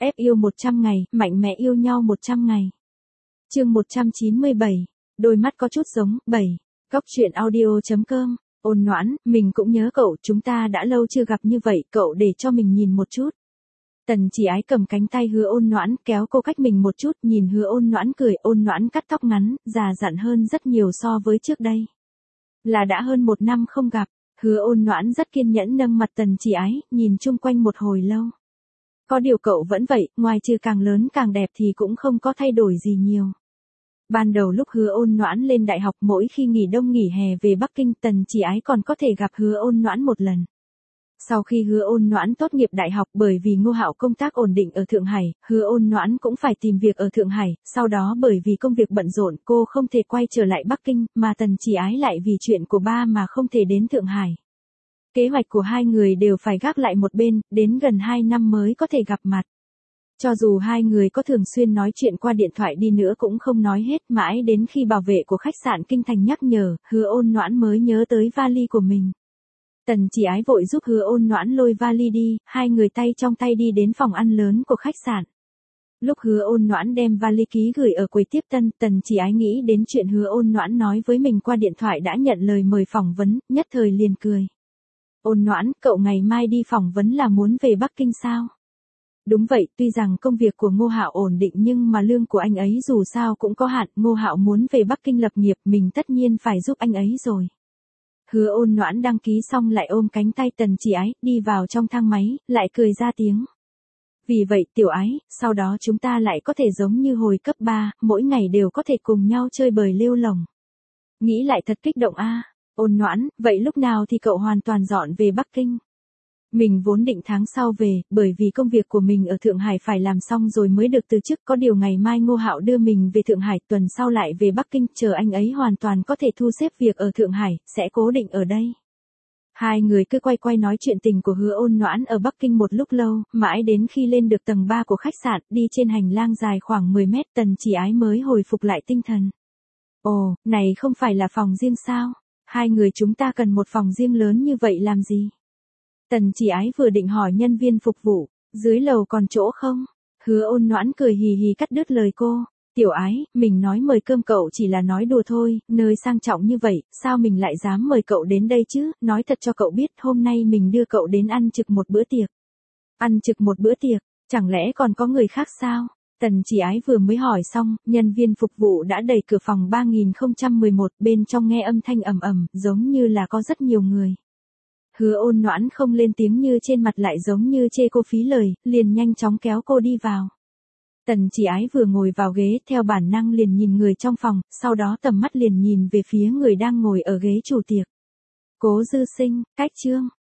Ép yêu 100 ngày, mạnh mẽ yêu nhau 100 ngày. Chương 197. Đôi mắt có chút giống. 7. Góc truyện audio.com. Ôn Noãn, mình cũng nhớ cậu, chúng ta đã lâu chưa gặp như vậy, cậu để cho mình nhìn một chút. Tần Chỉ Ái cầm cánh tay Hứa Ôn Noãn, kéo cô cách mình một chút, nhìn Hứa Ôn Noãn cười. Ôn Noãn cắt tóc ngắn, già dặn hơn rất nhiều so với trước đây. Là đã hơn 1 năm không gặp. Hứa Ôn Noãn rất kiên nhẫn nâng mặt Tần Chỉ Ái, nhìn chung quanh một hồi lâu. Có điều cậu vẫn vậy, ngoài trừ càng lớn càng đẹp thì cũng không có thay đổi gì nhiều. Ban đầu lúc Hứa Ôn Noãn lên đại học, mỗi khi nghỉ đông nghỉ hè về Bắc Kinh, Tần Chỉ Ái còn có thể gặp Hứa Ôn Noãn một lần. Sau khi Hứa Ôn Noãn tốt nghiệp đại học, bởi vì Ngô Hạo công tác ổn định ở Thượng Hải, Hứa Ôn Noãn cũng phải tìm việc ở Thượng Hải, sau đó bởi vì công việc bận rộn, cô không thể quay trở lại Bắc Kinh, mà Tần Chỉ Ái lại vì chuyện của ba mà không thể đến Thượng Hải. Kế hoạch của hai người đều phải gác lại một bên, đến gần 2 năm mới có thể gặp mặt. Cho dù hai người có thường xuyên nói chuyện qua điện thoại đi nữa cũng không nói hết, mãi đến khi bảo vệ của khách sạn Kinh Thành nhắc nhở, Hứa Ôn Noãn mới nhớ tới vali của mình. Tần Chỉ Ái vội giúp Hứa Ôn Noãn lôi vali đi, hai người tay trong tay đi đến phòng ăn lớn của khách sạn. Lúc Hứa Ôn Noãn đem vali ký gửi ở quầy tiếp tân, Tần Chỉ Ái nghĩ đến chuyện Hứa Ôn Noãn nói với mình qua điện thoại đã nhận lời mời phỏng vấn, nhất thời liền cười. Ôn Noãn, cậu ngày mai đi phỏng vấn là muốn về Bắc Kinh sao? Đúng vậy, tuy rằng công việc của Ngô Hạo ổn định nhưng mà lương của anh ấy dù sao cũng có hạn, Ngô Hạo muốn về Bắc Kinh lập nghiệp, mình tất nhiên phải giúp anh ấy rồi. Hứa Ôn Noãn đăng ký xong lại ôm cánh tay Tần Chỉ Ái, đi vào trong thang máy, lại cười ra tiếng. Vì vậy Tiểu Ái, sau đó chúng ta lại có thể giống như hồi cấp 3, mỗi ngày đều có thể cùng nhau chơi bời lêu lổng. Nghĩ lại thật kích động a. Ôn Noãn, vậy lúc nào thì cậu hoàn toàn dọn về Bắc Kinh? Mình vốn định tháng sau về, bởi vì công việc của mình ở Thượng Hải phải làm xong rồi mới được từ chức, có điều ngày mai Ngô Hạo đưa mình về Thượng Hải, tuần sau lại về Bắc Kinh, chờ anh ấy hoàn toàn có thể thu xếp việc ở Thượng Hải, sẽ cố định ở đây. Hai người cứ quay quay nói chuyện tình của Hứa Ôn Noãn ở Bắc Kinh một lúc lâu, mãi đến khi lên được tầng 3 của khách sạn, đi trên hành lang dài khoảng 10 mét, Tần Chỉ Ái mới hồi phục lại tinh thần. Ồ, này không phải là phòng riêng sao? Hai người chúng ta cần một phòng riêng lớn như vậy làm gì? Tần Chỉ Ái vừa định hỏi nhân viên phục vụ, dưới lầu còn chỗ không? Hứa Ôn Noãn cười hì hì cắt đứt lời cô. Tiểu Ái, mình nói mời cơm cậu chỉ là nói đùa thôi, nơi sang trọng như vậy, sao mình lại dám mời cậu đến đây chứ? Nói thật cho cậu biết, hôm nay mình đưa cậu đến ăn trực một bữa tiệc. Ăn trực một bữa tiệc, chẳng lẽ còn có người khác sao? Tần Chỉ Ái vừa mới hỏi xong, nhân viên phục vụ đã đẩy cửa phòng 3011, bên trong nghe âm thanh ầm ầm, giống như là có rất nhiều người. Hứa Ôn Noãn không lên tiếng như trên mặt lại giống như chê cô phí lời, liền nhanh chóng kéo cô đi vào. Tần Chỉ Ái vừa ngồi vào ghế, theo bản năng liền nhìn người trong phòng, sau đó tầm mắt liền nhìn về phía người đang ngồi ở ghế chủ tiệc. Cố Dư Sinh, Cách Chương.